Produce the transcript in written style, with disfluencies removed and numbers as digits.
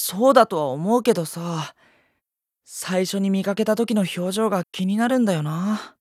そうだとは思うけどさ、最初に見かけた時の表情が気になるんだよな。